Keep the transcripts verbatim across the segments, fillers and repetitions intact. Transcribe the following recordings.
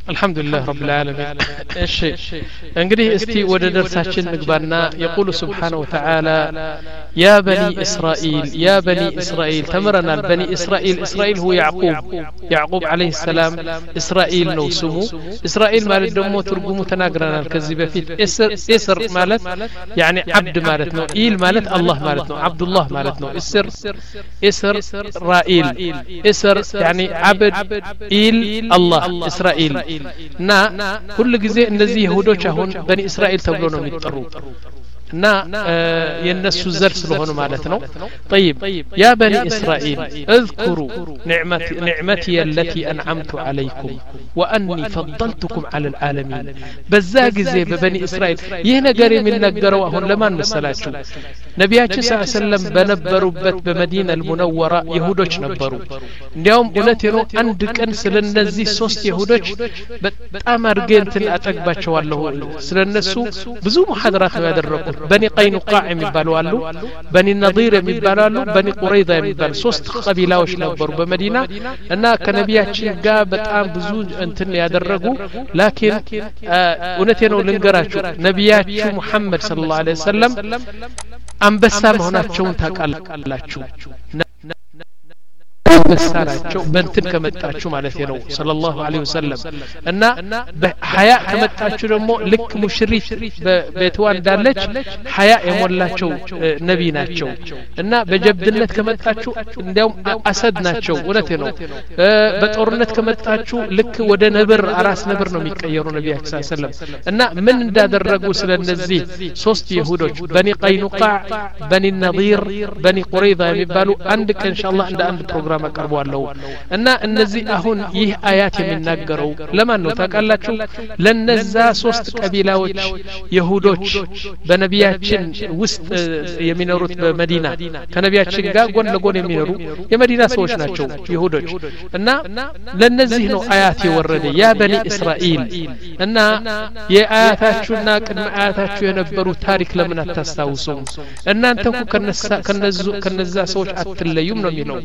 الحمد لله رب العالمين. الشيء انقدي استي ودرساችን نغبانا يقول سبحانه وتعالى يا بني إسرائيل يا بني إسرائيل تمرنا بني إسرائيل إسرائيل هو يعقوب يعقوب عليه السلام إسرائيل نو سمو إسرائيل مالت دمو ترجمو تناغرنا كذي بفيت إسر إسر مالت يعني عبد مالت نو إيل مالت الله مالت نو عبد الله مالت نو إسر إسر رائيل إسر يعني عبد إيل الله إسرائيل نا كل جزء النزي يهودوش هون بني إسرائيل تبلونهم يضطروا نا ينسوا الزر سلوهن مالتنا. طيب يا بني إسرائيل اذكروا نعمتي, نعمتي التي أنعمت عليكم وأني فضلتكم على العالمين. بزاق زي ببني إسرائيل يهنا قري من نقروا هون لما نسلاتشو نبياتي صلى الله عليه وسلم بنبروا بت بمدينة المنورة يهودوش نبروا اليوم قلتنو عندك أنسل النزي سوست يهودوش بتأمر جنتن أتقباتشو والله سلنسو بزو محاضرات يادرقوا بني قينقاع يمبالوا له بني النضير يمبالوا له بني قريظة يمبالوا سوست قبيلاوش نبروا بمدينة أنا كنبياتي جا بتأم بزو أنتن يادرقوا لكن ونتنو لنقراتشو نبياتي محمد صلى الله عليه وسلم أنبسام هنا تشون تاكالاتشو بسالاتشو بنتن كمتاتشو معناته ነው صلى الله عليه وسلم እና በሐያ ከመጣችሁ ደግሞ ልክ ሙሽሪፍ በቤትዋ እንዳለች ሐያ የሞላቸው ነብይ ናቸው እና በጀብድነት ከመጣችሁ እንዲያውም አሰድ ናቸው እውነቴ ነው። በጦርነት ከመጣችሁ ልክ ወደ ነብር አራስ ነብር ነው የሚቀየሩ ነብያችን ሰለላሁ ዐለይሂ ወሰለም እና ምን እንዳደረጉ ስለነዚህ ሶስት ይሁዶች በኒ ቀይኑቃዕ በኒ ነዲር በኒ ቁረይዛ የሚባሉ አንድ ቀን ኢንሻአላህ እንደ አንድ ፕሮግራም አቀርባለሁ እና እነዚህ አሁን ይህ አያት የሚናገረው ለማን ነው ታውቃላችሁ? ለነዛ ሶስት ቀቢላዎች ይሁዶች በነቢያችን ውስጥ የሚኖሩት በመዲና ከነቢያችን ጋር ጎን ለጎን የሚኖሩ የመዲና ሰዎች ናቸው ይሁዶች እና ለነዚህ ነው አያት የወረደ ያ በኒ እስራኤል እና የአያታችሁና ቅድመ አያታችሁ የነበሩ ታሪክ ለምን አታስታውሱም? እናንተ ከነዛ ከነዛ ሰዎች አትለዩም ነው የሚለው።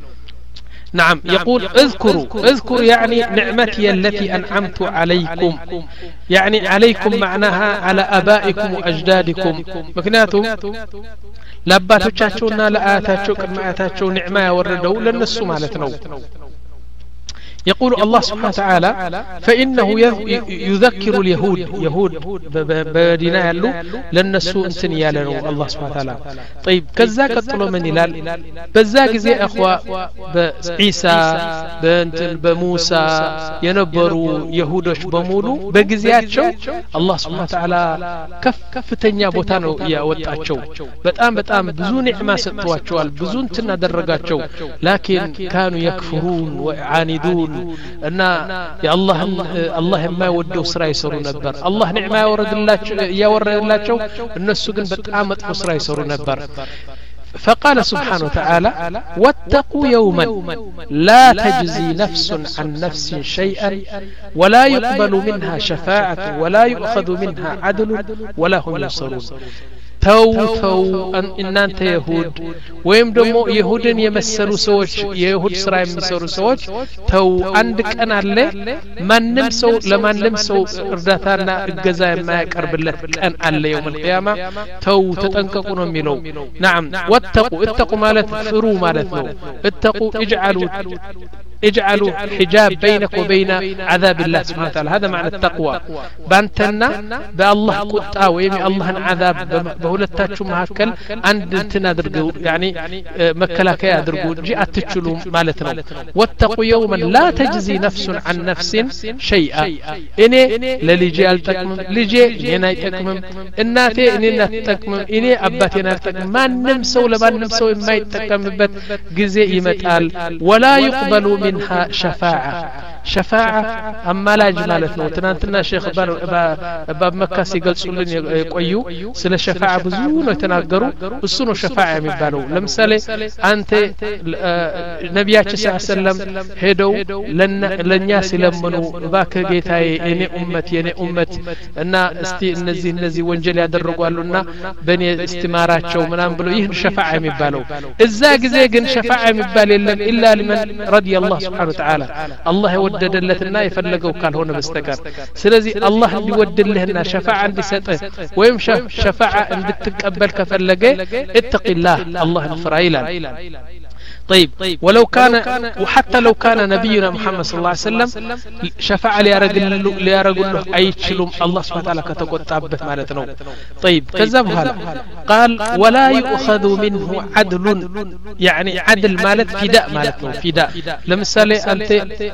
نعم يقول اذكروا اذكر يعني نعمتي التي أنعمت عليكم يعني عليكم معناها على أبائكم وأجدادكم مكناتهم لاباتوچاچونا لآياتاچو قدماياتاچو نعمة يوردوا للنسو مالتنا. يقول الله سبحانه وتعالى فإنه يذكر اليهود يهود بدينا يالو لنسو انتن يالنو الله سبحانه وتعالى. طيب كذا قطلوا من يلال بزاق زي أخوة بعيسى بنتن بموسى ينبروا يهودش بمولو بقزياتشو الله سبحانه وتعالى كف كفتنيا بوتانو يا وطاتشو بتام بتام بزون نعمة ستواتشوال بزون تنا درقاتشو لكن كانوا يكفرون ويعاندون እና የአላህ አላህ የማይወደው ስራ ይሰሩ ነበር። አላህ ኒዕማ ያወረደላቸው ያወረደላቸው እነሱ ግን በጣም መጥፎ ስራ ይሰሩ ነበር። فقال سبحانه وتعالى واتقوا يوما لا تجزي نفس عن نفس شيئا ولا يقبل منها شفاعة ولا يؤخذ منها عدل ولا هم ينصرون. ተው ተው እናንተ ይሁድ ወይም ደግሞ ይሁድን የመሰሉ ሰዎች የይሁድ ስራ የሚሰሩ ሰዎች ተው አንድ ቀን አለ ማንንም ሰው ለማንንም ሰው እርዳታና እገዛ የማያቀርብለት ቀን አለ የውም القيامة ተው ተጠንቀቁ ነው የሚለው። نعم واتقوا اتقوا ማለት ፍሩ ማለት ነው። اتقوا اجعلوا اجعلوا حجاب بينك وبين عذاب الله سبحانه وتعالى هذا معنى التقوى بانتنا بالله قطع ويم الله عذاب بهولتاچو مهكل عند انتنا درغو يعني مكلاكيا درغو جي اتچلو معناتنا. واتقوا يوما لا تجزي نفس عن نفس شيئا اني لليجي التقم ليجي ينا يتقم እናቴ እኔና ተጠቅም እኔ አባቴና ተጠቅም ማንንም ሰው ለማንንም ሰው የማይጠቀምበት ጊዜ ይመጣል። ولا يقبل منها شفاعة شفاعة أمالاج مالتنا وتنانتنا شيخ باب مكة سيقلصولن يقويو سلا شفاعة بزون ويتناقروا السنو شفاعة يمبالو لمثالي أنت نبياتي صلى الله عليه وسلم هدو لنياس لمنو باك جيتاي إني أمتي إني أمت أنا استي النزي النزي وانجلي يدرقوا قالونا بني استمارات شو منام بلو يهن شفاعة يمبالو الزاق زيقن شفاعة يمبالي إلا لمن رضي الله سبحانه وتعالى الله يود ከወደደለትና የፈለገው ካልሆነ በስተቀር ስለዚህ አላህ እንዲወድልህና ሸፋዓ እንዲሰጥህ ወይም ሸፋዓ እንድትቀበል ከፈለገ اتقillah አላህን ፍራ ይላል طيب ولو كان وحتى لو كان نبينا محمد صلى الله عليه وسلم شفاعة ليارجله أيشلهم الله سبحانه وتعالى كتقطعبت مالتنا طيب كذب هذا قال ولا يؤخذ منه عدل يعني عدل مالت فداء مالتنا فداء لمثال أنت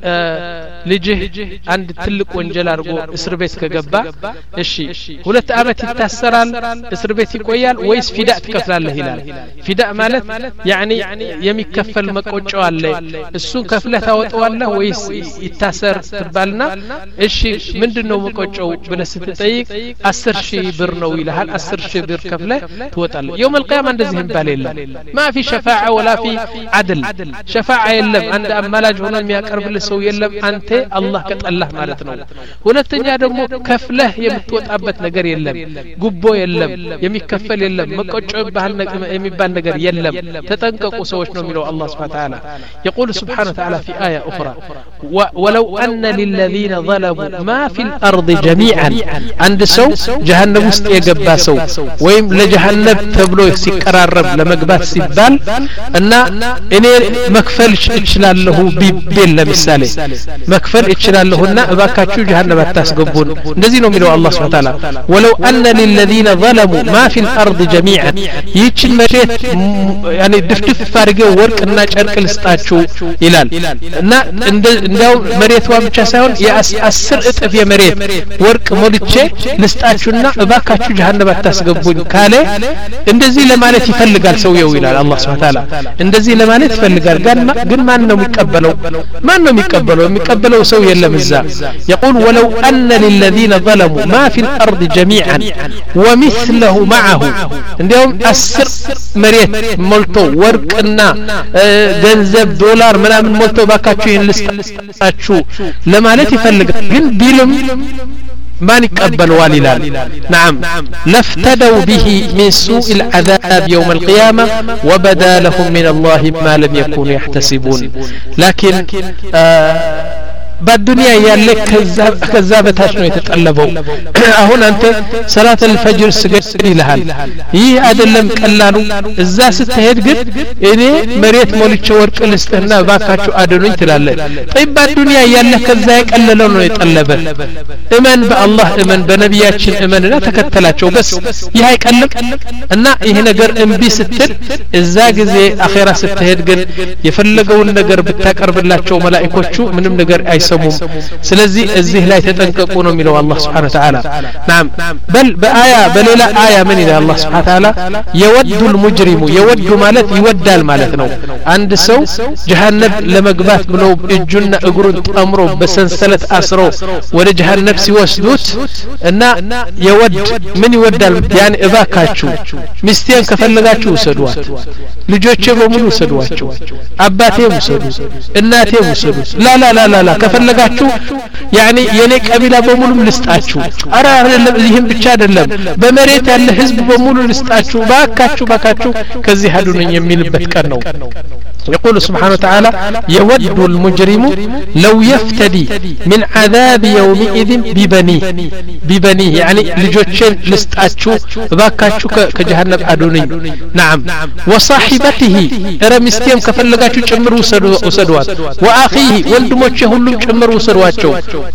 آه لجه عند تلك وانجل أرجو إسر بيت كجبا الشيء ولت أمت التسرال إسر بيت كويال ويس فداء تكفل الله هلال فداء مالت يعني يمي كفل مقوچو አለ እሱን ከፍለህ ታወጣዋለህ ወይስ ይታሰር ትባልና እሺ ምንድነው መቆጨው ብለህ ስትጠይቅ አስር ሺህ ብር ነው ይልሃል አስር ሺህ ብር ከፍለህ ትወጣለህ يوم القيامه እንደዚህ ይባል የለም ما في شفاعه ولا في عدل شفاعه የለም አንድ አማላጅ ሆኖ የሚያቀርብልህ ሰው የለም አንተ አላህ ከጠላህ ማለት ነው ሁለተኛ ደግሞ ከፍለህ የምትወጣበት ነገር የለም ጉቦ የለም የሚከፈል የለም መቆጨው የሚባል ነገር የለም ተጠንቀቁ ሰዎች ነው የሚለው الله سبحانه وتعالى يقول سبحانه وتعالى في آية أخرى ولو أن للذين ظلموا ما في الأرض جميعا عند سو جهنم است يجبا سو ويم لجهنم تبلو يسكر الرب لما جبات سبال أن إني مكفل إشلال له بيل مثالي مكفل إشلال له نا باكاتشو جهنم التاسقبون نزينه من الله سبحانه وتعالى ولو أن للذين ظلموا ما في الأرض جميعا يتشل مجيت يعني دفتف فارقه ورق እና ጨርቅ ልስጣችሁ ይላል እና እንደው መሬቷ ብቻ ሳይሆን የአስር እጥፍ የመሬት ወርቅ ሞልቼ ልስጣችሁና እባካችሁ ጀሃነም አታስገቡኝ ካለ እንደዚህ ለማለት ይፈልጋል ሰውየው ይላል አላህ Subhanahu Wa Ta'ala እንደዚህ ለማለት ይፈልጋል ግን ማን ነው የሚቀበለው ማን ነው የሚቀበለው የሚቀበለው ሰው የለም እዛ يقول ولو أن للذين ظلموا ما في الأرض جميعا ومثله معه እንደውም አስር መሬት ሞልቶ ወርቅና ገንዘብ ዶላር ምናምን ሞልቶ ባካችሁ ይሄን ልስጣችሁ ለማለት ይፈልጋል ግን ቢልም ማን ይቀበለዋል ይላል نعم لافتدوا به من سوء العذاب يوم القيامة وبدا لهم من الله ما لم يكونوا يحتسبون لكن آه بالدنيا يالك كذاب كذابتاش ነው የተጠለበው አሁን አንተ ሰላት الفجر ስገድ ይልሃል ይህ አይደለም ቀላሉ እዛ ስትሄድ ግን እኔ መሬት ሞልቼ ወርቅ ልስጥህና ባካችሁ አድኑኝ ትላለህ طيب بالدنيا ያለህ ከዛ የቀለለው ነው የጠለበ እመን በአላህ እመን በነቢያችን እመንና ተከተላቸው በስ ይህ አይቀልም እና ይሄ ነገር እንቢ ስትል እዛ ጊዜ አኺራ ስትሄድ ግን የፈለገውን ነገር ብታቀርብላቸው መላእክቶቹ ምንም ነገር አይሰሙም ስለዚህ እዚህ ላይ ተጠንቀቁ ነው የሚለው አላህ Subhanahu Wa Ta'ala نعم بل በአያ በሌላ አያ ምን ይላል አላህ Subhanahu Wa Ta'ala يود المجرم يود ማለት ይወዳል ማለት ነው አንድ ሰው ጀሃነም ለመግባት ብሎ እጁና እግሩን ጠምሮ በሰንሰለት አስሮ ወደ ጀሃነም ሲወስዱት እና يود ምን ይወዳል ያን እባካችሁ ሚስቴን ከፈለጋችሁ ውሰዷት ልጆቼ በሙሉ ውሰዷቸው አባቴ ውሰዱ እናቴ ውሰዱ ላ ላ ላ ላ ከፈለጋችሁ ያኒ የኔ ቀቢላ በሙሉ ልስጣችሁ አራ አይደለም ይሄን ብቻ አይደለም በመሬት ያለ ህዝብ በሙሉ ልስጣችሁ ባካችሁ ባካችሁ ከዚህ ሀዱን የሚልበት ቀን ነው يقول سبحانه وتعالى يود المجرم لو يفتدي من عذاب يومئذ ببنيه ببنيه يعني لجوتشين لستاتشو باكاتشو كجهنم ادوني نعم وصاحبته رمستيم كفلغاتشو ጨምሩ ወሰዷት واخيه ወንድሞቼ ሁሉም ጨምሩ ወሰዷቸው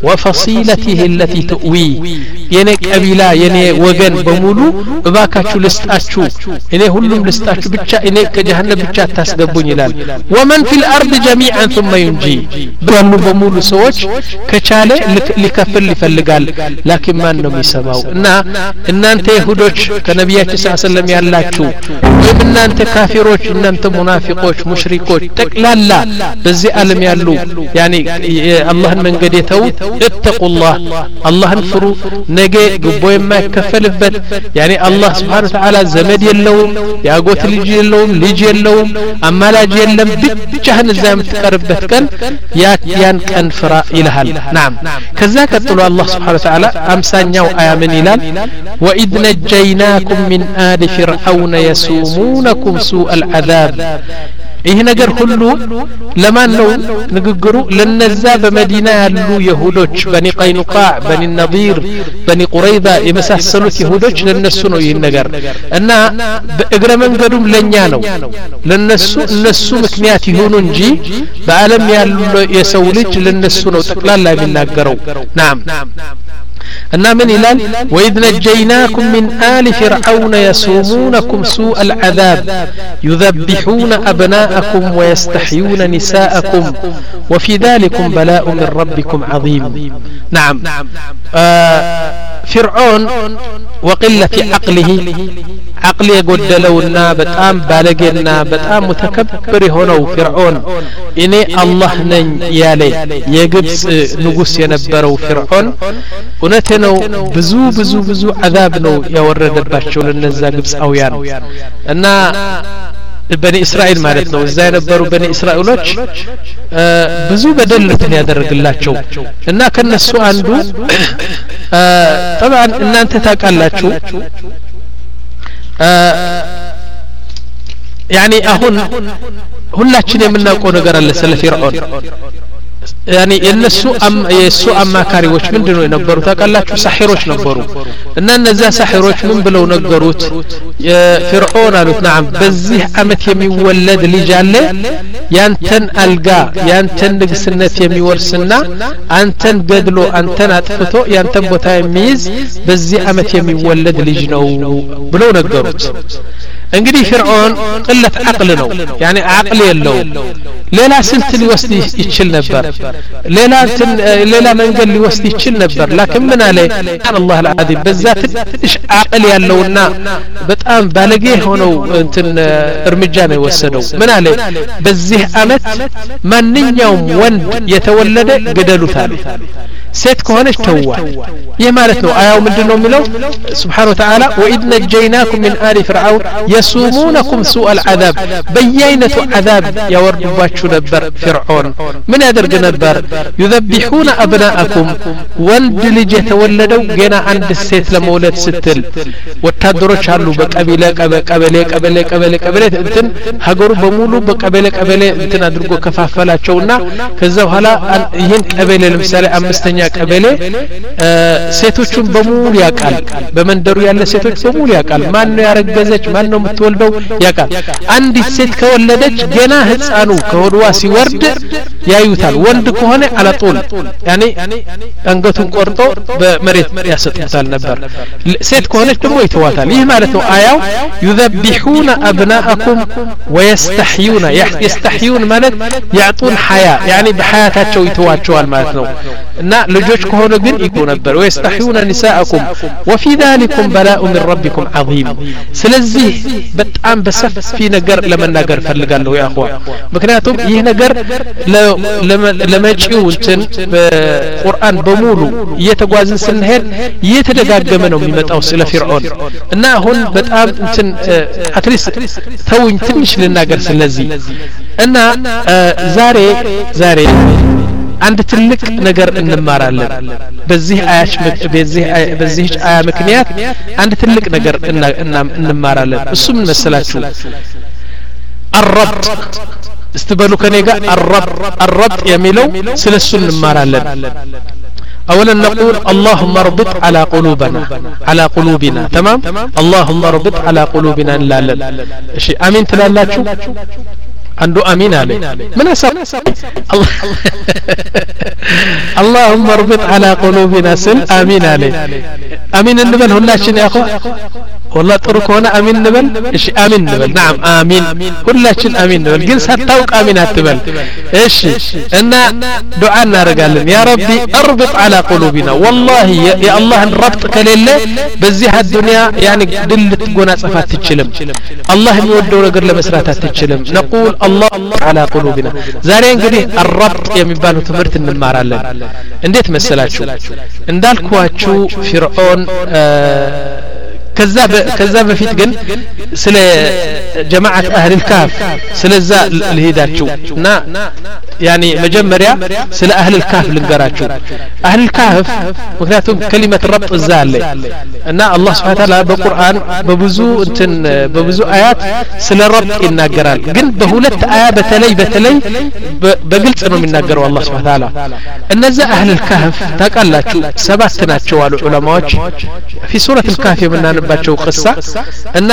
وفصيلته التي تؤوي የኔ ቀቢላ የኔ ወገን በሙሉ ባካችሁ ልስጣችሁ እኔ ሁሉም ልስጣችሁ ብቻ እኔ ከጀሃነም ብቻ ታስገቡኝ ይላል ومن في الارض جميعا ثم ينجي በሉ በሙሉ ሰዎች ከቻለ ሊከፍል ይፈልጋል لكن ማን ነው የሚሰማው እና እናንተ ይሁዶች ከነቢያችን ሰለላሁ ዐለይሂ ወሰለም ያላችሁ ወይም እናንተ ካፊሮች እናንተ ሙናፊቆች ሙሽሪኮች ጠቅላላ በዚህ ዓለም ያሉ ያኒ አላህን መንገድ የተው እተቁላህ አላህን ፍሩ ነገ ግቦ የማይከፈልበት ያኒ አላህ Subhanahu Wa Ta'ala ዘመድ የለውም ያጎት ልጅ የለውም ልጅ የለውም አማላጅ የለም ብቻህን እዛ የምትቀርበት ቀን ያን ቀን ፍራ ይልሃል نعم ከዛ ቀጥሎ አላህ Subhanahu Wa Ta'ala አምሳኛው አያ ምን ይላል وإذ نجيناكم من آل فرعون يسومونكم سوء العذاب ይህ ነገር ሁሉ ለማን ነው ንግግሩ ለነዛ በመዲና ያሉ ይሁዶች በኒ ቀይኑቃ በኒ ነዲር በኒ ቁረይዛ የመሳሰሉት ይሁዶች ለነሱ ነው ይህ ነገር እና በእግረ መንገዱም ለኛ ነው ለነሱ እነሱ ምክንያት ይሁኑ እንጂ በአለም ያሉ የሰው ልጅ ለነሱ ነው ጠቅላላ የሚናገረው ናም أن من إلال وإذ نجيناكم من آل فرعون يسومونكم سوء العذاب يذبحون أبناءكم ويستحيون نساءكم وفي ذلكم بلاء من ربكم عظيم نعم آه فرعون وقلة عقله عقل يقدلونا بتام بالغنا بتام متكبر هنا فرعون إني الله نن يالي يجبس نقص ينبرو فرعون ونتنو بزو بزو بزو عذاب نو يورد باشو للنزا قبس أويان أن بني إسرائيل مالتنا وإزاي نبروا بني إسرائيلوش آه بزو بدلتني أدرق الله شو إننا كان السؤال دو آه طبعا إن أنت تاكالات شو آه يعني أهون هلا تشني منا كون قرر لسل فرعون يعني النسو أم يسو أما كاريوش من دنو ينبرو تاكالات سحيروش نبرو إن النزا سحيروش من بلو نقروت فرعون قالت نعم بزيه أمت يمي ولد لجالة يانتن ألقا يانتن نقسنة يمي ورسنا أنتن قدلو أنتن أتفتو يانتن بوتا يميز بزيه أمت يمي ولد لجنو بلو نقروت انقدي فرعون قلة عقل نو يعني عقل يلو ليلا سلت اللي وسدي يتشل نبر ليلا تن ليلا منقل اللي وسدي يتشل نبر لكن من عليه كان الله العظيم بالذات ايش عقل يلونا بتام بالغيه هونو انتن ارمجانه يوسدوا من عليه بزيه امت ማንኛውም ወንድ የተወለደ ገደሉታል ሴት ከሆነች ተዋል ይህ ማለት ነው አያው ምንድነው የሚለው سبحانه وتعالى وإذ نجيناكم من آل فرعون يسومونكم سوء العذاب بيينة عذاب يوردباچو نبر فرعون من يدرج نبر يذبحون أبناءكم ወንድ ልጅ የተወለደው ገና አንድ ሴት ለመውለድ ስትል ወታደሮች አሉ በቀቢለ ቀበሌ ቀበሌ ቀበሌ ቀበሌ እንትን ሀገሩ በሙሉ በቀበሌ ቀበሌ እንትን አድርጎ ከፋፈላቸውና ከዛ በኋላ ይሄን ቀበሌ ለምሳሌ አምስተኛ ቀበሌ ሴቶቹን በሙሉ ያቃል በመንደሩ ያለ ሴቶች በሙሉ ያቃል ማን ነው ያረገዘች ማን ነው የምትወልደው ያቃል አንዲት ሴት ከወለደች ገና ህፃኑ ከሆድዋ ሲወርድ ያዩታል ወንድ ከሆነ አላጦል ያኔ አንገቱን ቆርጦ በመሬት ያሰጥታል ነበር ሴት ከሆነች ደግሞ ይተዋታል ይህ ማለት ነው አያው يذبحون أبناءكم ويستحيون يستحيون ማለት يعطون حياة يعني بحياتቸው ይተዋቸዋል ማለት ነው እና ልጆች ከሆነ ግን ይቆ ነበር ويستحيون نساءكم وفي ذلكم بلاء من ربكم عظيم ስለዚህ በጣም በሰፊ ነገር ለመናገር ፈልጋለሁ ያ አخوا ምክንያቱም ይህ ነገር ለመጪው እንትን በቁርአን በሙሉ እየተጓዝን ስንሄድ እየተደጋገመ ነው የሚመጣው ስለ ፍርዖን እና አሁን በጣም እንትን አትሊስ ተውኝ ትንሽ ልናገር ስለዚህ እና ዛሬ ዛሬ አንድ ትልቅ ነገር እንማራለን በዚህ አያች በዚህ በዚህ አያ ምክንያት አንድ ትልቅ ነገር እንማራለን እሱ ምን መሰላችሁ الربط استبلوا كنيغا الربط الربط يميلو سلسو እንማራለን اولا نقول اللهم اربط على قلوبنا على قلوبنا تمام اللهم اربط على قلوبنا لا لا شيء امين تلالاچو عنده امين عليه من اسب الله اللهم اربط على قلوبنا سل امين عليه امين نبل ሁላችን يا اخو والله ጥሩ ከሆነ አሚን እንበል እሺ አሚን እንበል نعم አሚን ሁላችን አሚን እንበል ግን ሳታውቅ አሚን አትበል እሺ እና ዱዓ እናደርጋለን ያ ረቢ اربط على قلوبنا والله يا الله الربط ከሌለ በዚህ الدنيا يعني ድል ልትጎናጸፍ አትችልም الله የሚወደው ነገር ለመስራት አትችልም نقول الله على قلوبنا ዛሬ እንግዲህ الربط የሚባለው ትምህርት እንማራለን እንዴት መሰላችሁ እንዳልኳችሁ ፍርዖን ከዛ ከዛ በፊት ግን ስለ ጀማዓት አህል الكهف ስለዛ ልሄዳችሁ እና ያኒ መጀመሪያ ስለ አህል الكهف ልንገራችሁ አህል الكهف ምክንያቱም كلمه ربط እዛ አለ እና አላህ Subhanahu Wa Ta'ala በቁርአን በብዙ እንትን በብዙ አያት ስለ ረብጥ ይናገራል ግን በሁለት አያ በተለይ በተለይ በግልጽ ነው የሚናገረው አላህ Subhanahu Wa Ta'ala እነዛ አህል الكهف ታቃላችሁ ሰባት ናቸው አሉ ዑለማዎች في سوره الكهف የምናነባቸው قصه እና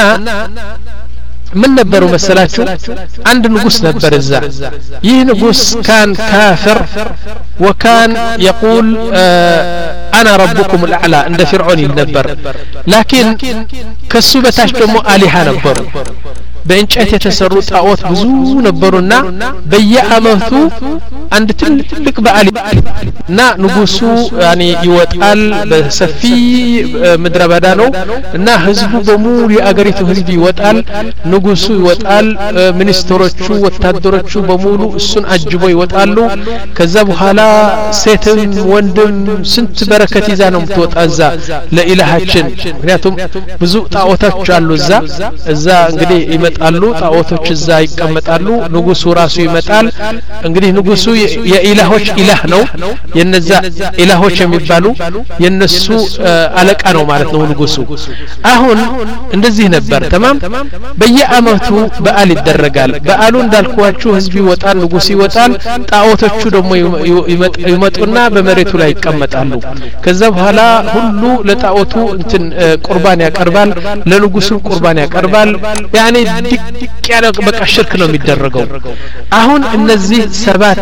ምን ነበሩ መሰላችሁ አንድ ንጉስ ነበር እዛ ይህ ንጉስ كان كافر وكان يقول انا ربكم الاعلى عند فرعون ነበር لكن ከሱ በታች ደግሞ አሊሃ ነበሩ በእንጨት የተሰሩ ጣዖት ብዙ ነበሩና በየአመቱ አንድ ትልቅ በዓል እና ንጉሱ ያኒ ይወጣል በሰፊ ምድረ በዳ ነው እና ህዝቡ በሙሉ የአገሪቱ ህዝብ ይወጣል ንጉሱ ይወጣል ሚኒስትሮቹ ወታደሮቹ በሙሉ እሱን አጅበው ይወጣሉ ከዛ በኋላ ሴትም ወንድም ስንት በረከት ይዛ ነው የምትወጣዛ ለኢላሃችን ምክንያቱም ብዙ ጣዖቶች አሉ እዛ እዛ እንግዲህ ይመጣሉ ጣዖቶች እዛ ይቀመጣሉ ንጉሱ ራሱ ይመጣል እንግዲህ ንጉሱ የኢላሆች ኢላህ ነው የነዛ ኢላሆች የሚባሉ የነሱ አለቃ ነው ማለት ነው ንጉሱ አሁን እንደዚህ ነበር ተማም በየአመቱ በዓል ይደረጋል በዓሉ እንዳልኳችሁ ህዝብ ይወጣል ንጉስ ይወጣል ጣዖቶቹ ደግሞ ይመጡና በመሬቱ ላይ ይቀመጣሉ ከዛ በኋላ ሁሉ ለጣዖቱ እንትን ቁርባን ያቀርባል ለንጉሱ ቁርባን ያቀርባል ያኔ ድቅ ያለ በቃ ሽርክ ነው የሚደረገው አሁን እነዚህ ሰባት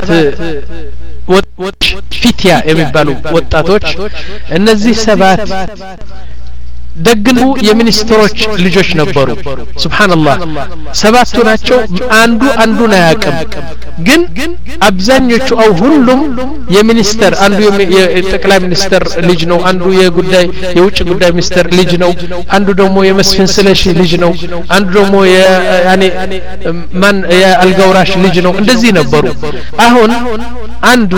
ወጣቶች ፊትያ የሚባሉ ወጣቶች እነዚህ ሰባት ደግኑ የሚኒስትሮች ልጆች ነበሩ ሱብሃንአላህ ሰባቱ ናቸው አንዱ አንዱን አያውቅም ግን አብዛኞቹ አው ሁሉም የሚኒስተር አንዱ የጠቅላይ ሚኒስተር ልጅ ነው አንዱ የጉዳይ የውጭ ጉዳይ ሚኒስተር ልጅ ነው አንዱ ደግሞ የመስፍን ስለሺ ልጅ ነው አንዱ ደግሞ ያኔ ማን የአልጋውራሽ ልጅ ነው እንደዚህ ነበሩ አሁን አንዱ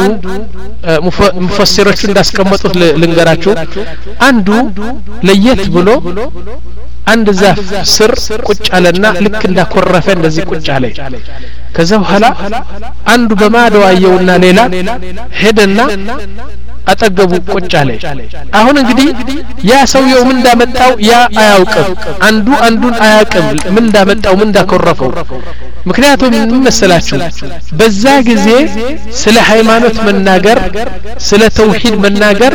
ሙፈሲሮቹ እንዳስቀመጡት ልንገራችሁ አንዱ ለየት ብሎ አንድ ዛፍ ስር ቁጭ አለና ልክ እንዳኮረፈ እንደዚህ ቁጭ አለ ከዛ በኋላ አንዱ በማዶ አየውና ሌላ ሄደና አጠገቡ ቁጭ አለ አሁን እንግዲህ ያ ሰውየው ምን እንዳመጣው ያ አያውቅም አንዱ አንዱን አያውቅም ምን እንዳመጣው ምን እንዳኮረፈው ምክንያቱም ምን መሰላችሁ በዛ ጊዜ ስለ ሃይማኖት መናገር ስለ ተውሂድ መናገር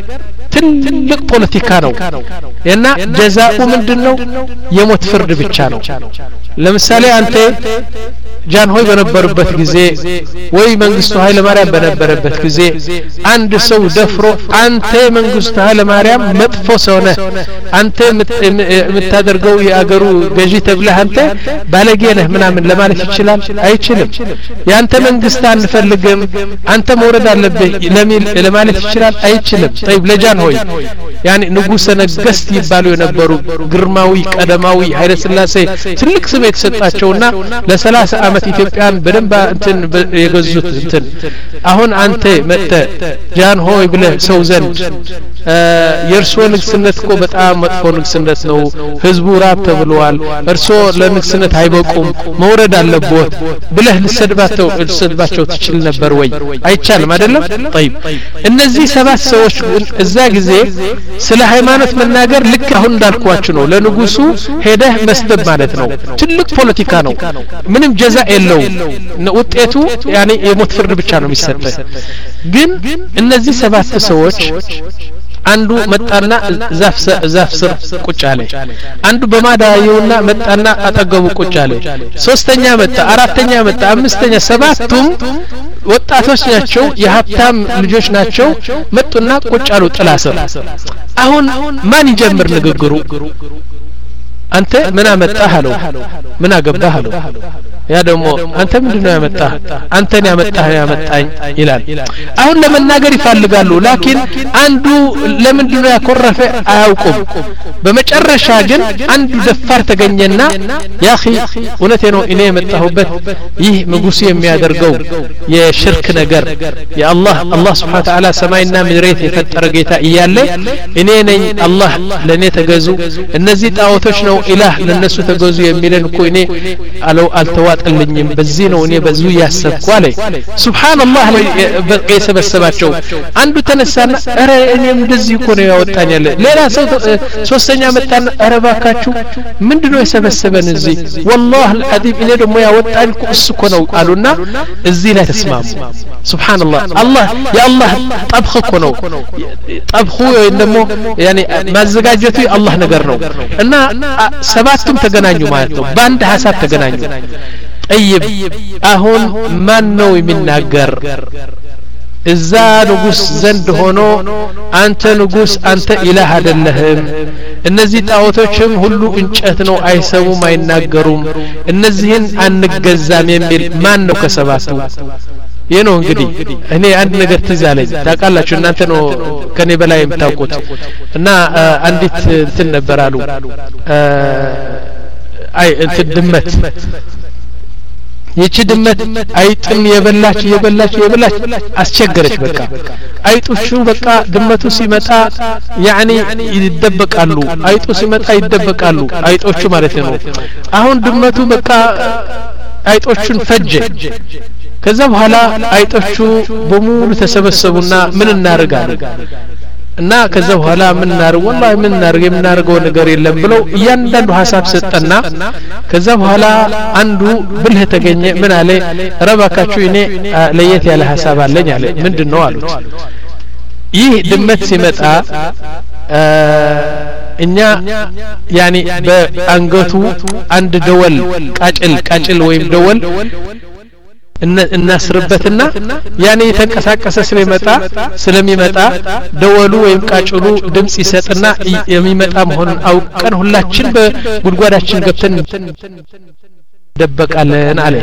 ትልቅ ፖለቲካ ነው እና ጀዛኡ ምንድነው የሞት ፍርድ ብቻ ነው ለምሳሌ አንተ ጃንሆይ በነበረበት ጊዜ ወይ መንግስቱ ኃይለ ማርያም በነበረበት ጊዜ አንድ ሰው ደፍሮ አንተ መንግስቱ ኃይለ ማርያም መጥፎ ሰው ነህ አንተ የምታደርገው የአገሩ ገዢ ተብለህ አንተ ባለጌ ነህ ምናምን ለማለት ይችላል አይችልም ያንተ መንግስት አንፈልግም አንተ መውረድ አለብህ ለሚል ለማለት ይችላል አይችልም طيب ለጃንሆይ ያኒ ንጉሰ ነገስት ይባሉ የነበሩ ግርማዊ ቀደማዊ ኃይለ ሥላሴ ትልቅ ስም የተሰጣቸውና ለ30 አመት ኢትዮጵያን በደንብ እንትን የገዙት እንትን አሁን አንተ መጥተ ጃንሆይ ብለህ ሰው ዘንድ የርሶ ንግስነት እኮ በጣም መጥፎ ንግስነት ነው ህዝቡ ራብ ተብሏል እርሶ ለንግስነት አይበቁም መውረድ አለበት ብለህ ልሰድባቸው ልሰድባቸው ትችል ነበር ወይ አይቻልም አይደለም طيب እነዚህ ሰባት ሰዎች እዛ ጊዜ ስለ ሃይማኖት መናገር ልክ አሁን እንዳልኳችሁ ነው ለንጉሱ ሄደህ መስደብ ማለት ነው ትልቅ ፖለቲካ ነው ምንም ጀዛ የለው ውጤቱ ያኔ የሞት ፍርድ ብቻ ነው የሚሰጠው ግን እነዚህ ሰባት ሰዎች አንዱ መጣና ዛፍ ዛፍ ስር ቁጭ አለ አንዱ በማዳየውና መጣና አጠገቡ ቁጭ አለ ሶስተኛ መጣ አራተኛ መጣ አምስተኛ ሰባቱም ወጣቶች ናቸው የሀብታም ልጆች ናቸው መጡና ቁጭ አሉ ጥላ ስር አሁን ማን ይጀምር ንግግሩ አንተ ምን አመጣህ አለው ምን አገባህ አለው ያ ደግሞ አንተ ምንድነው ያመጣህ አንተን ያመጣህ ያመጣኝ ይላል አሁን ለመናገር ይፈልጋሉ ላኪን አንዱ ለምንድነው ያኮረፈ አያውቁም በመጨረሻ ግን አንዱ ደፋር ተገኘና ያኺ እውነቴ ነው እኔ የመጣሁበት ይህ ንጉስ የሚያደርገው የሽርክ ነገር የአላህ አላህ Subhanahu Wa Ta'ala ሰማይና ምድር የፈጠረ ጌታ እያለ እኔ ነኝ አላህ ለኔ ተገዙ እነዚህ ጣዖቶች ነው ኢላህ ለነሱ ተገዙ የሚለን እኮ እኔ አለው አልተዋጠልኝም በዚህ ነው እኔ በዙ ያሰብኩ አለ ሱብሃንአላህ የሰበሰባቸው አንዱ ተነሳና አረ እኔም እንደዚህ እኮ ነው ያወጣኛል ሌላ ሰው ሶስተኛ መጣና አረ ባካችሁ ምንድነው የሰበሰበን እዚህ والله العظيم እኔ ደግሞ ያወጣኝ እኮ እሱ እኮ ነው አሉና እዚህ ላይ ተስማሙ ሱብሃንአላህ አላህ የአላህ ጠብخ እኮ ነው ጠብخ ደግሞ ያኒ ማዘጋጀቱ የአላህ ነገር ነው እና ሰባቱም ተገናኙ ማለት ነው በአንድ ሐሳብ ተገናኙ طيب አሁን ማን ነው የሚናገር እዛ ንጉስ ዘንድ ሆኖ አንተ ንጉስ አንተ ኢላህ አይደለህም እነዚህ ጣዖቶችም ሁሉ እንጨት ነው አይሰሙም አይናገሩም እነዚህን አንገዛም የሚል ማን ነው ከሰባቱ የኖ እንግዲህ እኔ አንድ ነገር ትዛለኝ ታውቃላችሁ እናንተ ነው ከኔ በላይ የምታውቁት እና አንዲት እንትን ነበራሉ አይ እንትን ድመት ይቺ ድመት አይጥም የበላች የበላች የበላች አስቸገረች በቃ አይጦቹ በቃ ድመቱ ሲመጣ ያኒ ይደበቃሉ አይጡ ሲመጣ ይደበቃሉ አይጦቹ ማለት ነው አሁን ድመቱ በቃ አይጦቹን ፈጀ ከዛ በኋላ አይጦቹ በሙሉ ተሰበሰቡና ምን እናርጋለን እና ከዛ በኋላ ምን እናርግ والله ምን እናርግ የምናርገው ነገር የለም ብለው እያንዳንዱ ሐሳብ ሰጠና ከዛ በኋላ አንዱ ብልህ ተገኘ ምን አለ ረባካችሁ እኔ ለየት ያለ ሐሳብ አለኝ አለ ምንድነው አሉት ይህ ድመት ሲመጣ እኛ ያኒ በአንገቱ አንድ ደወል ቃጭል ቃጭል ወይም ደወል እናስርበትና ያኔ የተንቀሳቀሰ ስለሚመጣ ስለሚመጣ ደወሉ ወይም ቃጭሉ ድምጽ ይሰጥና የሚመጣ መሆኑን አውቀን ሁላችን በጉድጓዳችን ገብተን ደበቃለን አለ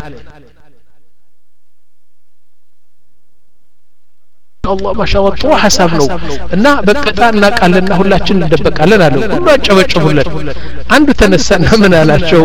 الله ما شاء الله ጥሩ ሐሳብ ነው እና በቀጣ እናቃለና ሁላችን እንደበቃለን አለ ሁሉ አጨበጨቡለት አንዱ ተነሳና ምን አላቸው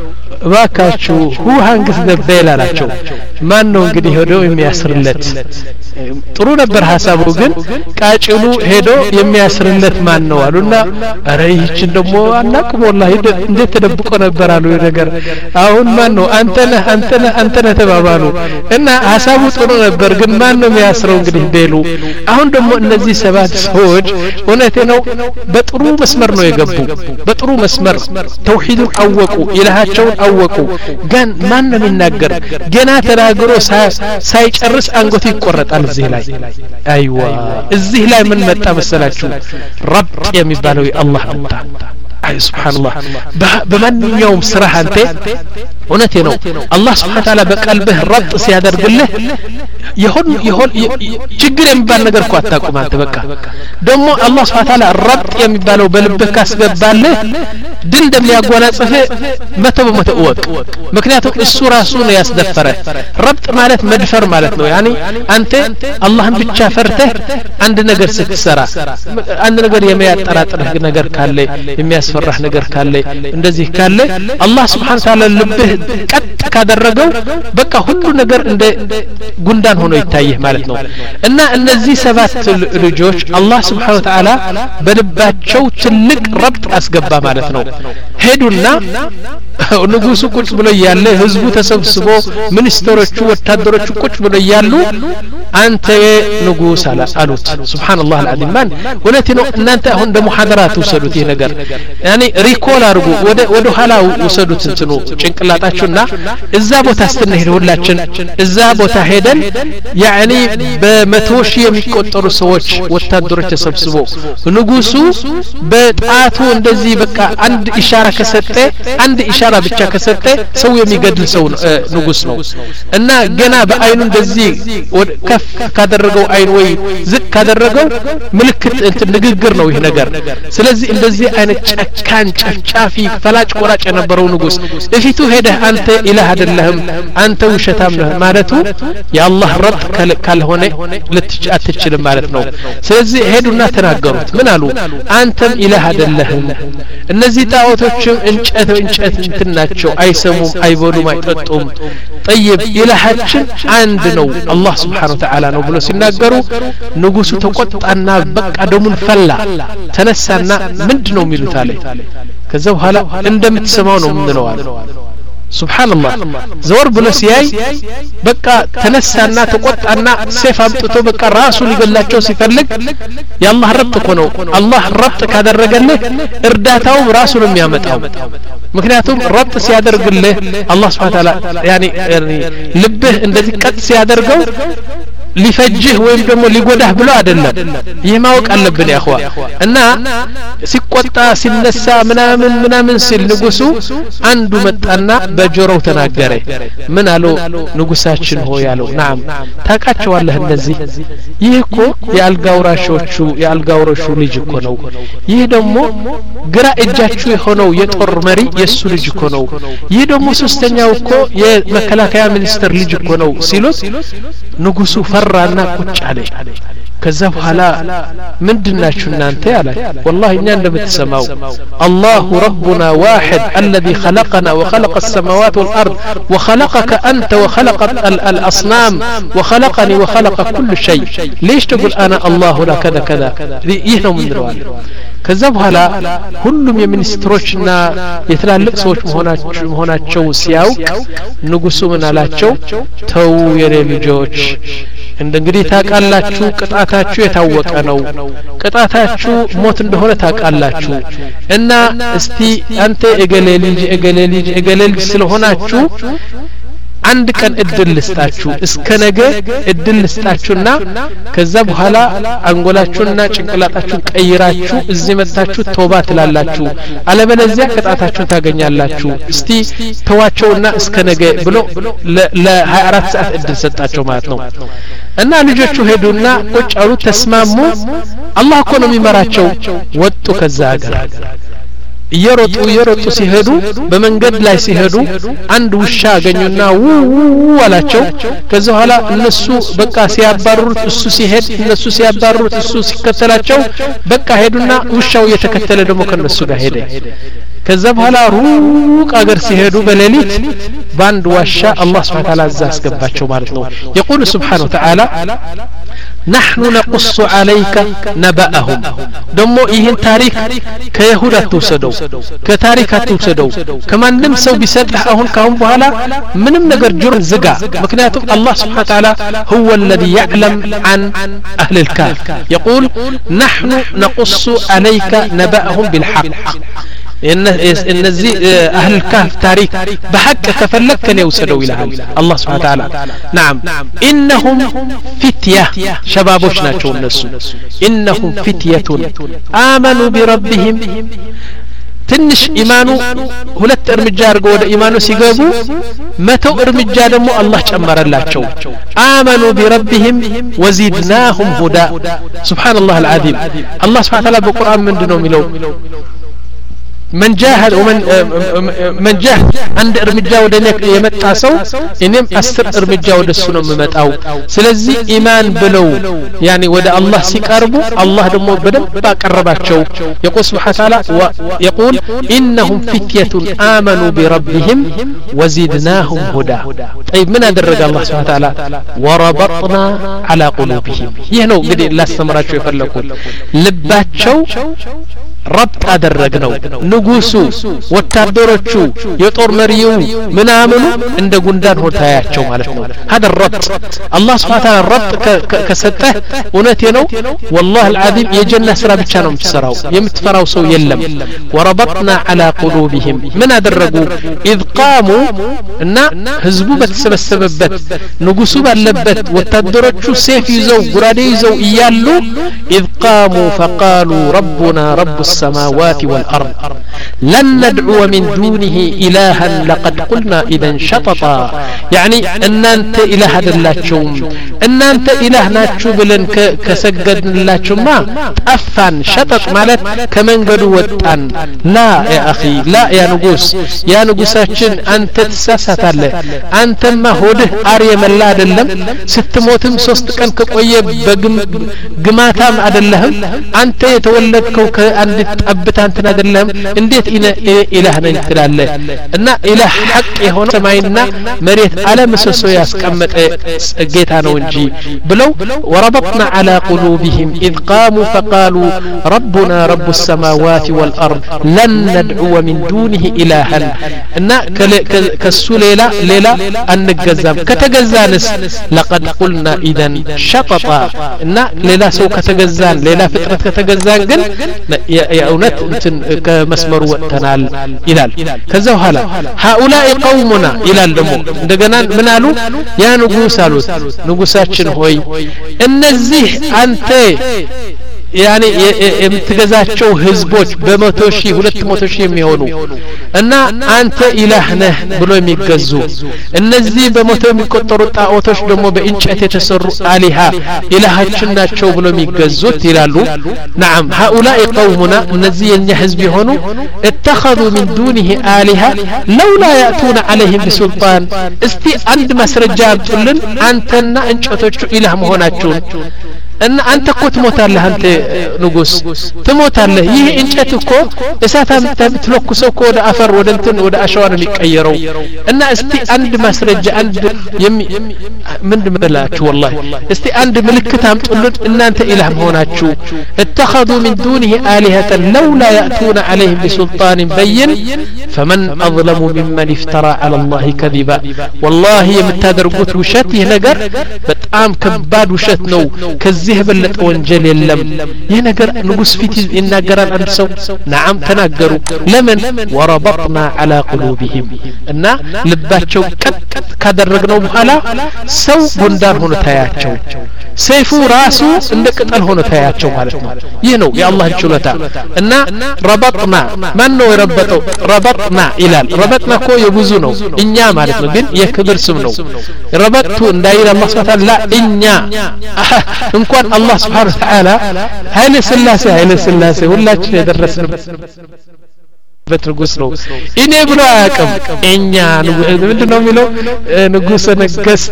ባካችሁ who hangs the bell አላቸው ማን ነው እንግዲህ ሄዶ የሚያስርለት ጥሩ ነበር ሐሳቡ ግን ቃጭሉ ሄዶ የሚያስርለት ማን ነው አሉና አረ ይህች ደግሞ አናቅም والله እንዴት ተደብቆ ነበር አሉ ነገር አሁን ማን ነው አንተ ነህ አንተ ነህ አንተ ነህ ተባባሉ እና ሐሳቡ ጥሩ ነበር ግን ማን ነው የሚያስረው እንግዲህ ቤሉ አሁን ደግሞ እነዚህ ሰባት ሰዎች እውነቴ ነው በጥሩ መስመር ነው የገቡ በጥሩ መስመር ተውሂድን አወቁ ኢላሃቸውን አወቁ ግን ማን ነው የሚናገር ገና ተናግሮ ሳይጨርስ አንገቱ ይቆረጣል እዚህ ላይ አይዋ እዚህ ላይ ምን መጣ መሰላችሁ ረብ የሚባለው የአላህ አጣ አይ ሱብሃንአላህ በማንኛውም ስራ አንተ እውነቴ ነው አላህ Subhanahu Wa Ta'ala በቀልብህ ረብጥ ሲያደርግልህ ይሁን ይሁን ችግር የሚባል ነገር እኮ አታውቁም አንተ በቃ ደግሞ አላህ Subhanahu Wa Ta'ala ረብጥ የሚባለው በልብህ ካስገባልህ ድል እንደሚያጓናጽፍ መቶ በመቶ እወቅ ምክንያቱም እሱ ራሱ ነው ያስደፈረ ረብጥ ማለት መድፈር ማለት ነው ያኒ አንተ አላህን ብቻ ፈርተህ አንድ ነገር ስትሰራ አንድ ነገር የሚያጠራጥርህ ነገር ካለ የሚያስፈራህ ነገር ካለ እንደዚህ ካለ አላህ Subhanahu Wa Ta'ala ልብህ ቀጥ ካደረገው በቃ ሁሉ ነገር እንደ ጉንዳን ሆኖ ይታየህ ማለት ነው እና እነዚህ ሰባት ልጆች አላህ Subhanahu Wa Ta'ala በልባቸው ትልቅ ረብጥ አስገባ ማለት ነው ሄዱና ንጉሱ ቁጭ ብሎ ያለ ህዝቡ ተሰብስቦ ሚኒስትሮቹ ወታደሮቹ ቁጭ ብሎ ያሉ አንተ ንጉስ አሉት ሱብሃንአላህ አልዓዚም ማን ወለቲ ነው እናንተ አሁን በሙሐደራት ወሰዱት ይሄ ነገር ያኒ ሪኮል አድርጉ ወደ ወደ ኋላ ወሰዱት እንትኑ ጭንቅላታችሁና እዛ ቦታ ስትነሄድ ሁላችን እዛ ቦታ ሄደን ያኒ በመቶ ሺህ የሚቆጠሩ ሰዎች ወታደሮች ተሰብስበው ንጉሱ በጣቱ እንደዚህ በቃ አንድ ኢሻራ ከሰጠ አንድ ኢሻራ ብቻ ከሰጠ ሰው የሚገድል ሰው ንጉስ ነው እና ገና በአይኑ እንደዚህ ከፍ ካደረገው አይን ወይ ዝቅ ካደረገው ምልክት እንትን ንግግር ነው ይሄ ነገር ስለዚህ እንደዚህ አይነት ጨካኝ ጨፍጫፊ ፈላጭ ቆራጭ የነበረው ንጉስ እፊቱ ሄደህ አንተ ኢላህ አይደለህም አንተ ውሸታም ነህ ማለቱ የአላህ ረብ ካልሆነ ልትችልም ማለት ነው ስለዚህ ሄዱና ተናገሩት ምን አሉ አንተም ኢላህ አይደለህም እነዚህ ጣዖቶችም እንጨት እንጨት እንትናቸው አይሰሙም አይበሉም አይጠጡም طيب ኢላሃችን አንድ ነው አላህ Subhanahu Wa Ta'ala ነው ብሎ ሲናገሩ ንጉሱ ተቆጣና በቃ ደሙን ፈላ ተነሳና ምንድነው የሚሉት አለ ከዛ በኋላ እንደምትሰማው ነው ምን ነው አለ ሱብሃንአላህ ዘወር ብሎ ሲያይ በቃ ተነሳና ተቆጣና ሰይፍ አምጥቶ በቃ ራሱ ሊገላቸው ሲፈልግ ያላህ ረብ እኮ ነው አላህ ረብ ካደረገልህ እርዳታው ራሱ ነው የሚያመጣው ምክንያቱም ረብ ሲያደርግልህ አላህ Subhanahu Wa Ta'ala ያኒ ልብህ እንደዚህ ቀጥ ሲያደርገው ሊፈጅህ ወይም ደግሞ ሊጎዳህ ብሎ አይደለም ይሄ ማወቅ አለብን ያخوا እና ሲቆጣ ሲነሳ ምናምን ምናምን ሲል ንጉሱ አንዱ መጣና በጆሮው ተናገረ ምን አለው ንጉሳችን ሆይ ያለው ናም ታቃቸዋለህ እንደዚህ ይሄ እኮ የአልጋውራሾቹ የአልጋውራሹ ልጅ እኮ ነው ይሄ ደግሞ ግራ እጃችሁ የሆነው የጦር መሪ የሱ ልጅ እኮ ነው ይሄ ደግሞ ሶስተኛው እኮ የመከላከያ ሚኒስትር ልጅ እኮ ነው ሲሉት ንጉሱ ፈራና ቁጭ አለ ከዛ በኋላ ምንድናችሁ እናንተ ያለ والله እኛ እንደምትሰማው الله ربنا واحد الذي خلقنا وخلق السماوات والارض وخلقك انت وخلق الاصنام وخلقني وخلق كل شيء ليش تقول انا الله لا كذا كذا ይህ ነው ምን ነው ከዛ በኋላ ሁሉም የሚኒስትሮችና የትላልቅ ሰዎች መሆናቸው መሆናቸው ሲያውቅ ንጉሱ ምን አላቸው ተው የኔ ልጆች እንግዲህ ታቃላችሁ ቅጣታችሁ የታወቀ ነው ቅጣታችሁ ሞት እንደሆነ ታቃላችሁ እና እስቲ አንተ እገሌ ልጅ እገሌ ልጅ እገሌ ልጅ ስለሆናችሁ አንድ ቀን እድል ልስጣችሁ እስከ ነገ እድል ልስጣችሁና ከዛ በኋላ አንጎላችሁና ጭንቅላታችሁን ቀይራችሁ እዚህ መጣችሁ ተውባ ትላላችሁ አለበለዚያ ቅጣታችሁን ታገኛላችሁ እስቲ ተዋቸውና እስከ ነገ ብሎ ለ24 ሰዓት እድል ሰጣቸው ማለት ነው እና ልጆቹ ሄዱና ቁጭ አሉ ተስማሙ አላህ እኮ ነው የሚመራቸው ወጡ ከዛ ሀገር እየሮጡ እየሮጡ ሲሄዱ በመንገድ ላይ ሲሄዱ አንድ ውሻ አገኙና ው አላቸው ከዛ በኋላ እነሱ በቃ ሲያባሩት እሱ ሲሄድ እነሱ ሲያባሩት እሱ ሲከተላቸው በቃ ሄዱና ውሻው እየተከተለ ደግሞ ከነሱ ጋር ሄደ ከዛ በኋላ ሩቅ አገር ሲሄዱ በሌሊት ባንድ ዋሻ አላህ Subhanahu Wa Ta'ala አስገባቸው ማለት ነው يقول سبحانه وتعالى نحن نقص عليك نبأهم دمو ይህን ታሪክ ከይሁዳ ተወሰደው ከታሪክ ተወሰደው ከማንም ሰው ቢሰጥህ አሁን ካሁን በኋላ ምንም ነገር ጆሮን ዝጋ ምክንያቱም አላህ Subhanahu Wa Ta'ala هو الذي يعلم عن اهل الكهف يقول نحن نقص عليك نبأهم بالحق እነዚህ اهل الكهف ታሪክ በሐቅ ከፈለክ ከኔ ወሰደው ይላል አላህ Subhanahu Wa Ta'ala نعم انهم فتية شبابوች ናቸው እነሱ انهم فتية آمنوا بربهم ትንሽ ኢማኑ ሁለት እርምጃ አድርገው ወደ ኢማኑ ሲገቡ መተው እርምጃ ደግሞ አላህ ጨመረላቸው آمنوا بربهم وزدناهم هدى سبحان الله العظيم الله سبحانه وتعالى በቁርአን ምንድነው የሚለው من جاهد ومن من جاهد عند ارمجا ودنك يمطا سو انيم عشر ارمجا ودسو ነው የምመጣው ስለዚህ ኢማን ብለው يعني ወደ አላህ ሲቀርቡ አላህ ደግሞ በደንብ አቀረባቸው يقول سبحانه وتعالى يقول انهم فتية آمنوا بربهم وزدناهم هدى طيب من አደረገ الله سبحانه وتعالى وربطنا على قلوبهم ይህ ነው እንግዲህ ላስተምራቸው የፈለኩት ልባቸው ረብጥ አደረግነው ንጉሱ ወታደሮቹ የጦር መሪው ምናምኑ እንደ ጉንዳን ሆታያቸው ማለት ነው هذا الربط الله سبحانه وتعالى ربط ከሰጠህ እውነቴ ነው والله العظيم የጀና ስራ ብቻ ነው የምትሰራው የምትፈራው ሰው የለም وربطنا على قلوبهم من አደረጉ اذ قاموا እና ህዝቡ በተሰበሰበበት ንጉሱ ባለበት ወታደሮቹ ሰይፍ ይዘው ጉራዴ ይዘው እያሉ اذ قاموا فقالوا ربنا رب السماوات والأرض لن ندعو من دونه إلها لقد قلنا إذا شططا يعني أن أنت إله دلاتشوم أن أنت إله ناتشو بلن كسجد لاتشوم ما أفن شطط مالت كمن قدوتان لا يا أخي لا يا نقوس يا نقوساتشن أنت تساسات الله أنت ما هوده أري ملا دلم ست موتم سوست كان كقوية بجم جماتام أدلهم أنت يتولد كوك أنت أبت أنت ندلهم إنديت إنا إلهنا نتلالله إن إله حق يهون سماينا مريت على مسوسو ياسكمت جيتانا ونجي بلو وربطنا على قلوبهم إذ قاموا فقالوا ربنا رب السماوات والأرض لن ندعو من دونه إلها إن كالسو ليلة ليلة أن نجزم كتجزانس لقد قلنا إذن شططا إن ليلة سو كتجزان ليلة فترة كتجزان جن يا أونت كمسمر وتنال إلال كذا هلا هؤلاء قومنا إلى الدمو دجنا منالو يا نجوسالو نجوساتشن هوي النزيه أنت يعني يمتجزاتشو هزبوج بموتوشي ولت موتوشي ميونو أن أنت إلهنا بلو يميجزو النزي بموتو ميكترو تاوتوش دمو بإنشأة تسر عليها إلهاتشنا تشو بلو يميجزو تلالو نعم هؤلاء قومنا النزي ينحزبي هونو اتخذوا من دونه آلهة لولا يأتون عليهم بسلطان استي عند مسرجات تلن أنتنا إنشأة إله مهوناتشون أن أنت كنت موت الله أنت نجوس تموت الله يه إنشأت كو إساتها تلوك سوكو ودا أفر ودا انتن ودا أشوار ميكيرو أن استي عند مسرج عند يم من ملاك والله استي عند ملكتهم تقولون إن أنت إله هوناتشو اتخذوا من دونه آلهة لولا يأتون عليهم بسلطان بين فمن أظلم ممن افترى على الله كذبا والله يمتادر قوت وشته نجر بتقام كباد وشت نو كز زيه بلت وانجل يلم ينقر نقص فيتي إنقر الأنسو نعم تنقروا لمن وربطنا على قلوبهم إن لباتشو كت كدرقناهم على سو بندار هنا تياتشو سيفو راسو عندك قتل هنا تياتشو مالتنا ينو يا الله الجلتا إن ربطنا من نو ربطو ربطنا إلى ربطنا كو يبوزونو إنيا مالتنا بين يكبر سمنو ربطو إن داير الله سبحانه لا إنيا እንኳን አላህ Subhanahu Wa Ta'ala ኃይለ ሥላሴ ኃይለ ሥላሴ ሁላችን የደረስንበት በትርጉስ ነው እኔ ብሎ አያውቅም እኛ ምንድነው የሚለው ንጉሰ ነገስት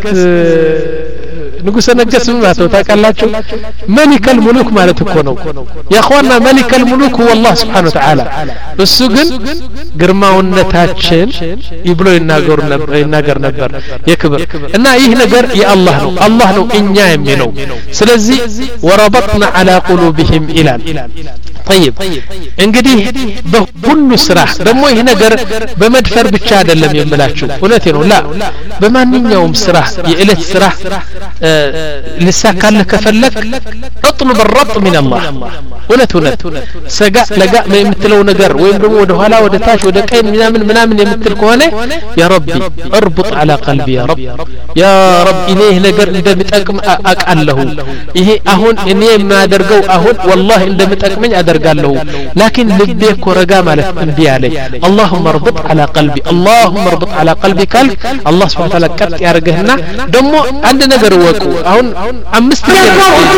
ንጉሰ ነገስት ማለት ነው ታውቃላችሁ መሊከል ሙሉክ ማለት እኮ ነው ያخواና መሊከል ሙሉክ هو الله Subhanahu Wa Ta'ala እሱ ግን ግርማውነታችን ይብሎ ይናገር ነበር ይናገር ነበር የክብር እና ይህ ነገር የአላህ ነው አላህ ነው እኛ የሚለው ስለዚህ ወረበጥنا على قلوبهم ኢላል طيب እንግዲህ በሁሉ ስራ ደግሞ ይህ ነገር በመድፈር ብቻ አይደለም የምላችሁ እውነቴ ነው ላ በማንኛውም ስራ የእለት ስራ لساكال كفلك اطلب الربط من الله እውነት እውነት ሰጋ ለጋ የምትለው ነገር ወይም ደግሞ ወደ ኋላ ወደ ታች ወደ ቀኝ ምናምን ምናምን የምትል ከሆነ يا ربي اربط على قلبي يا رب يا رب ኢኔህ ነገር እንደምጠቅም አቃለሁ ይሄ አሁን እኔ የማደርገው አሁን والله እንደምጠቅመኝ አደርጋለሁ لكن ልቤ ኮረጋ ማለት እንዴ ያለኝ اللهم اربط على قلبي اللهم اربط على قلبي قال الله سبحانه وتعالى ቀጥ ያርገህና ደግሞ አንድ ነገር ወቁ አሁን አምስት ነገር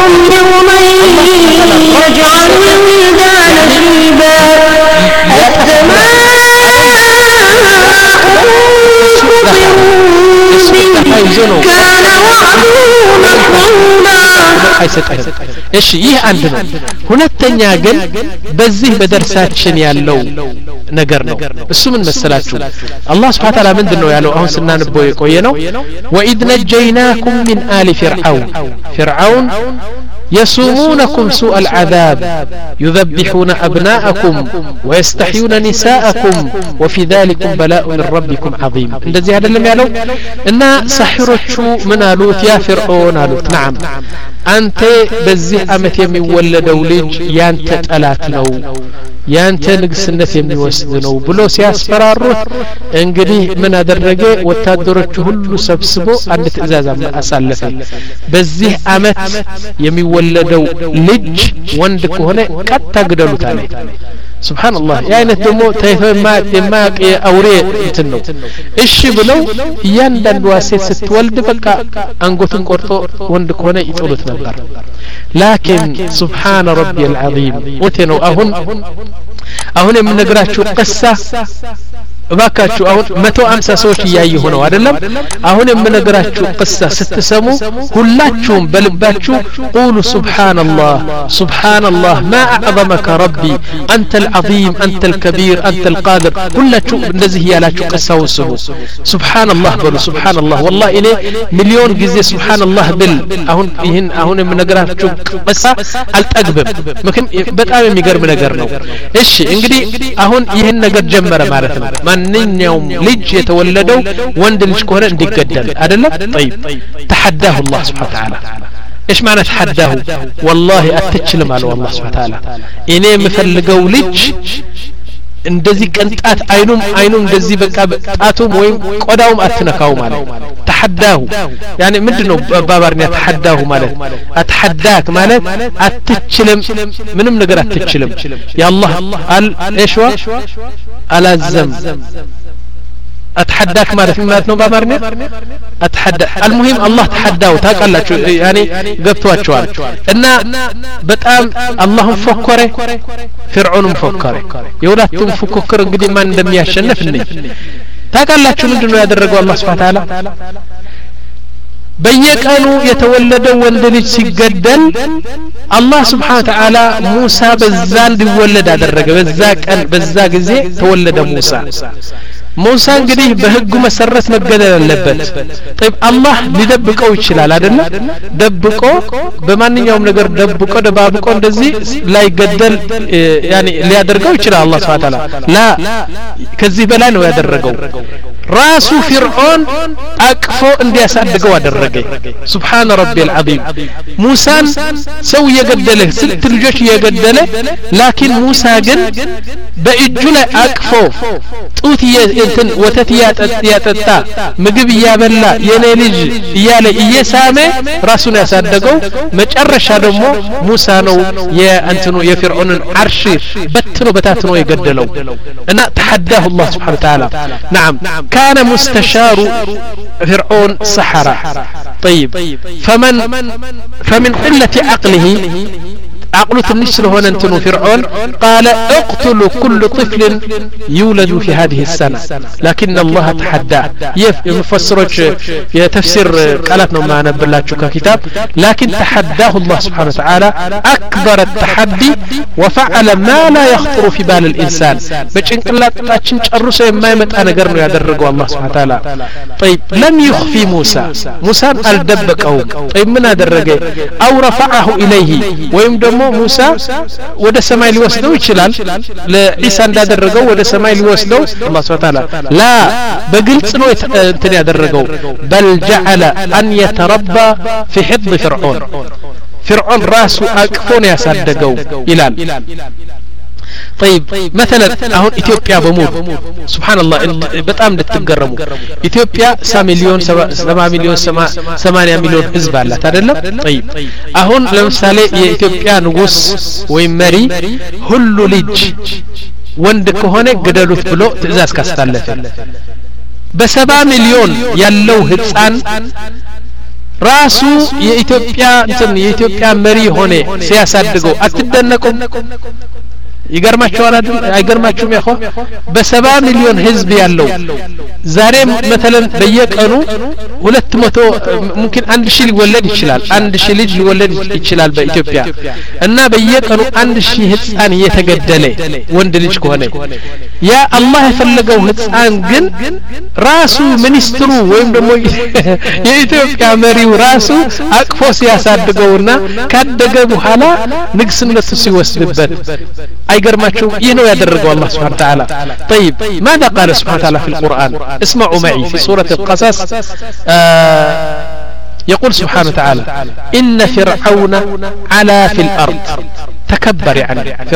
እሺ ይህ አንድ ነው ሁለተኛ ግን በዚህ በደርሳችን ያለው ነገር ነው እሱ ምን መሰላችሁ አላህ Subhanahu Wa Ta'ala ምንድነው ያለው አሁን ስናነበው የቆየ ነው وإذ نجيناكم من آل فرعون فرعون يسومونكم سوء العذاب يذبحون أبناءكم ويستحيون نساءكم وفي ذلك بلاء من ربكم عظيم እንደዚህ አይደለም ያለው እና ሰሕሮቹ ምን አሉት ያ ፍርዖን አሉት نعم አንተ በዚህ አመት የሚወለደው ልጅ ያንተ ጠላት ነው ያንተ ንግስነት የሚወስድ ነው ብሎ ሲያስፈራሩት እንግዲህ ምን አደረገ ወታደሮቹ ሁሉ ሰብስቦ አንድ ትእዛዝ አሳለፈ በዚህ አመት የሚወ የወለደው ልጅ ወንድ ከሆነ ቀጥ ተግደሉት አለ ሱብሃንአላህ ያይነት ደሞ ተይፈማ የማያቅ አውሬ እንትን ነው እሺ ብለው እያንዳንዱ ሴት ስትወልድ በቃ አንጎቱን ቆርጦ ወንድ ከሆነ ይጥሉት ነበር ላኪን ሱብሃን ረቢል ዐዚም ወተነው አሁን አሁን የምነግራችሁ ቅሳ እባካችሁ አሁን መቶ ሃምሳ ሰዎች እያዩ ሆነው አይደለም አሁን የምነግራችሁ ቅሳ ስትሰሙ ሁላችሁም በልባችሁ ቁሉ ሱብሃንአላህ ሱብሃንአላህ ማ አዕظمك ربي انت العظيم انت الكبير انت القادر ሁላችሁ እንደዚህ ያላችሁ ቅሳውን ስሙ ሱብሃንአላህ በሉ ሱብሃንአላህ والله እኔ ሚሊዮን ጊዜ ሱብሃንአላህ ብል አሁን ይሄን አሁን የምነግራችሁ ቅሳ አልጠግብም ምክንያቱም በጣም የሚገርም ነገር ነው እሺ እንግዲህ አሁን ይሄን ነገር ጀመረ ማለት ነው ማንኛውም ልጅ የተወለደው ወንድ ልጅ ከሆነ እንዲገደል አይደለም طيب تحداه الله سبحانه وتعالى ايش معنى تحداه والله اتچلم على الله سبحانه وتعالى እኔ የምፈልገው ልጅ እንደዚህ ቀንጣት አይኑም አይኑም እንደዚህ በቃ ጣቱም ወይም ቆዳውም አትነካው ማለት تحداه يعني ምንድነው ባባርኛ تحداه ማለት اتحداك ማለት አትችልም ምንም ነገር አትችልም ያ አላህ አል ايشوا አላዘም اتحداك ማለት ምን ማለት ነው ባባርኛ اتحدى المهم الله تحداه ታቃላችሁ يعني ገብቷቸዋል እና በጣም አላህን ፈከረ ፍርዖንም ፈከረ የሁለቱም ፉክክር እንግዲህ ማን እንደሚያሸንፍ እንዴ ታቃላችሁ ምንድነው ያደረገው አላህ Subhanahu Wa Ta'ala በየቀኑ የተወለደው ወንድ ልጅ ሲገደል አላህ Subhanahu Wa Ta'ala ሙሳ በዛ እንዲወለድ አደረገ በዛ ቀን በዛ ጊዜ ተወለደ ሙሳ ሙሳ እንግዲህ በህጉ መሰረት መገደል አለበት طيب አላህ ሊደብቀው ይችላል አይደል ደብቆ በማንኛውም ነገር ደብቆ ደባብቆ እንደዚህ ላይ ገደል يعني ሊያደርገው ይችላል አላህ Subhanahu Wa Ta'ala ላ ከዚህ በላይ ነው ያደረገው ራሱ ፍርዖን አቅፎ እንዲያሳድገው አደረገ ሱብሃን ረቢል ዐዚም ሙሳን ሰው የገደለ ስንት ልጆች የገደለ ላኪን ሙሳ ግን በእጁ ላይ አቅፎ ጡት እንትን ወተት ያጠጣ ምግብ ያበላ የኔ ልጅ እያለ እየሳመ ራሱን ያሳደገው መጨረሻ ደግሞ ሙሳ ነው የእንትኑ የፍርዖንን አርሽ በትኖ በታትኖ የገደለው እና ተሐዳሁ አላህ Subhanahu Wa Ta'ala نعم كان مستشار فرعون سحرة طيب فمن فمن قلة عقله عقله تنش لهون انتنو فرعون قال اقتلوا كل طفل يولد في هذه السنة لكن الله تحدى يفسرج يتفسير قالتنا ما نبلاتشو ككتاب لكن تحداه الله سبحانه وتعالى أكبر التحدي وفعل ما لا يخطر في بال الإنسان بچنقلات تاچن ጨርሶ የማይመጣ ነገር ነው ያደረገው الله سبحانه وتعالى طيب لم يخفي موسى موسى አልደበቀው طيب ምን አደረገ أو رفعه إليه ወይም ደግሞ ሙሳ ወደ ሰማይ ሊወስደው ይችላል ለኢሳ እንዳደረገው ወደ ሰማይ ሊወስደው አላህ Subhanahu Wa Ta'ala لا በግልጽ ነው እንትን ያደረገው بل جعل أن يتربى في حضن فرعون فرعون راسه አቅፎን ያሳደገው ይላል طيب مثلا اهون اثيوبيا بمور سبحان الله በጣም እንድትገረሙ ኢትዮጵያ ሰባ ሚሊዮን ሰባ ሚሊዮን ሰማንያ ሚሊዮን ህዝብ አላት አይደለም طيب አሁን ለምሳሌ የኢትዮጵያ ንጉስ ወይ መሪ ሁሉ ልጅ ወንድ ከሆነ ገደሉት ብሎ ትዕዛዝ ካስተላለፈ በሰባ ሚሊዮን ያለው ህፃን ራሱ የኢትዮጵያ እንትን የኢትዮጵያ መሪ ሆነ ሲያሳድገው አትደነቁም ይገርማችኋል አይገርማችሁም ያخو በሰባ ሚሊዮን ህዝብ ያለው ዛሬ مثلا በየቀኑ ሁለት መቶ ممكن አንድ ሺህ ሊወለድ ይችላል አንድ ሺህ ልጅ ሊወለድ ይችላል በኢትዮጵያ እና በየቀኑ አንድ ሺህ ህፃን እየተገደለ ወንድ ልጅ ከሆነ ያ አላህ የፈለገው ህፃን ግን ራሱ ሚኒስትሩ ወይም ደግሞ የኢትዮጵያ መሪው ራሱ አቅፎ ሲያሳድገውና ካደገ በኋላ ንግስነቱ ሲወስድበት አይገርማችሁ ይህ ነው ያደረገው አላህ Subhanahu Wa Ta'ala طيب ماذا قال سبحانه وتعالى في القرآن اسمعوا معي في سورة القصص يقول سبحانه وتعالى إن فرعون علا في الأرض تكبر يعني